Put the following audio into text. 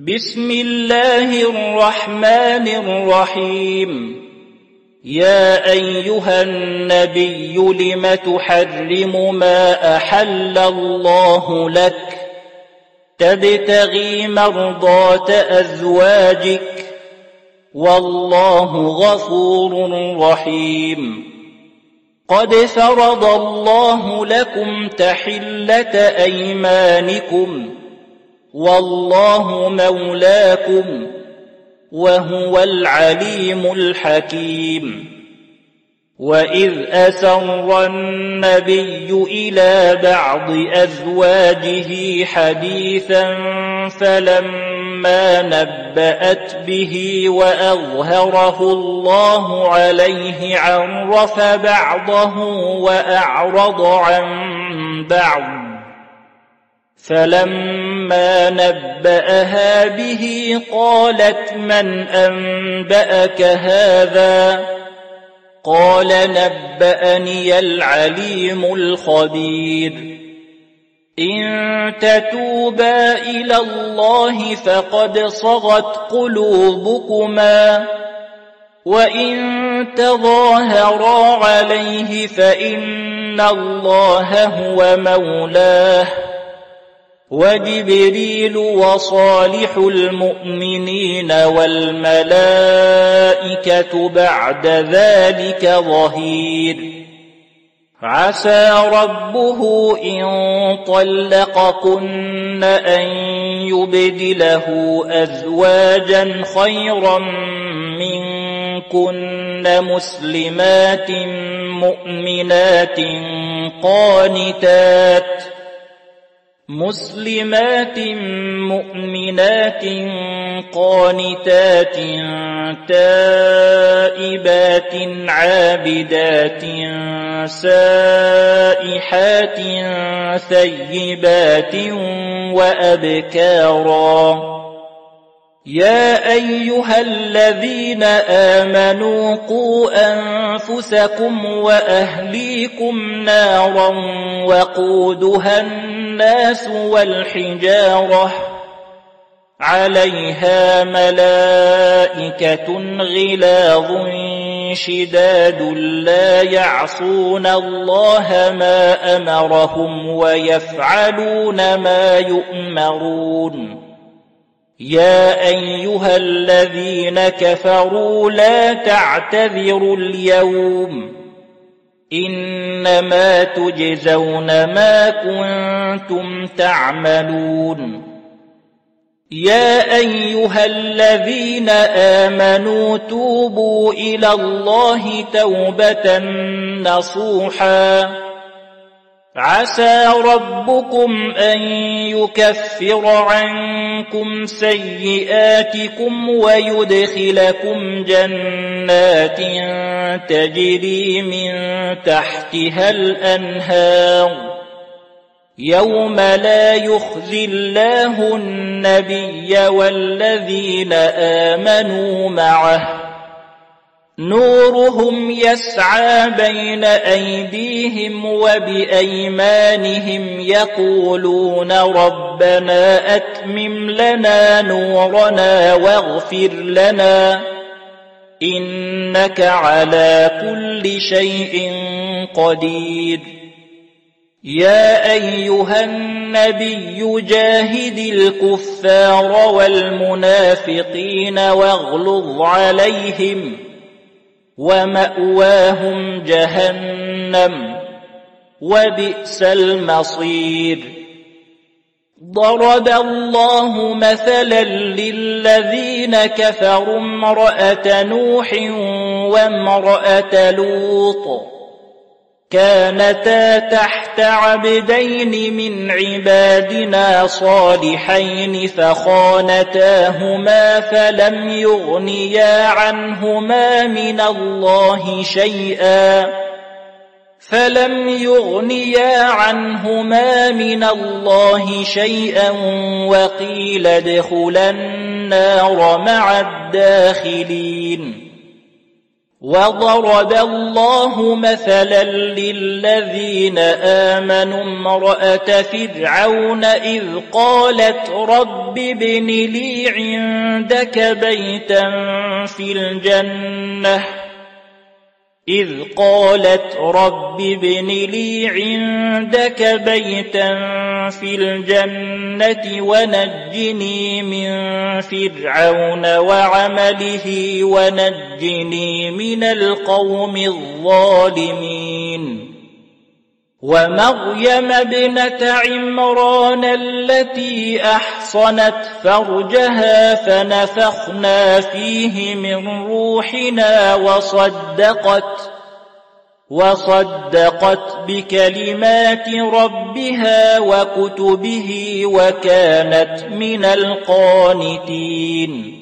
بسم الله الرحمن الرحيم. يا أيها النبي لم تحرم ما أحل الله لك تبتغي مرضات أزواجك والله غفور رحيم. قد فرض الله لكم تحلة أيمانكم والله مولاكم وهو العليم الحكيم. وإذ أسر النبي إلى بعض أزواجه حديثا فلما نبأت به وأظهره الله عليه عرف بعضه وأعرض عن بعض. فلما نبأها به قالت من أنبأك هذا؟ قال نبأني العليم الخبير. إن تتوبا إلى الله فقد صغت قلوبكما وإن تظاهرا عليه فإن الله هو مولاه وجبريل وصالح المؤمنين والملائكة بعد ذلك ظهير. عسى ربه إن طلقكن أن يبدله أزواجا خيرا منكن مسلمات مؤمنات قانتات تائبات عابدات سائحات ثيبات وأبكارا. يا أيها الذين آمنوا قوا أنفسكم وأهليكم نارا وقودها الناس والحجارة عليها ملائكة غلاظ شداد لا يعصون الله ما أمرهم ويفعلون ما يؤمرون. يا أيها الذين كفروا لا تعتذروا اليوم إنما تجزون ما كنتم تعملون. يا أيها الذين آمنوا توبوا إلى الله توبة نصوحا عسى ربكم أن يكفر عنكم سيئاتكم ويدخلكم جنات تجري من تحتها الأنهار يوم لا يخزي الله النبي والذين آمنوا معه نورهم يسعى بين أيديهم وبأيمانهم يقولون ربنا أتمم لنا نورنا واغفر لنا إنك على كل شيء قدير. يا أيها النبي جاهد الكفار والمنافقين واغلظ عليهم ومأواهم جهنم وبئس المصير. ضرب الله مثلا للذين كفروا امرأة نوح وامرأة لوط كانتا تحت عبدين من عبادنا صالحين فخانتاهما فلم يغنيا عنهما من الله شيئا وقيل ادخلا النار مع الداخلين. وضرب الله مثلا للذين آمنوا امرأة فرعون إذ قالت رب ابن لي عندك بيتا في الجنة ونجني من فرعون وعمله ونجني من القوم الظالمين ومريم ابنة عمران التي أحصنت فرجها فنفخنا فيه من روحنا وصدقت بكلمات ربها وكتبه وكانت من القانتين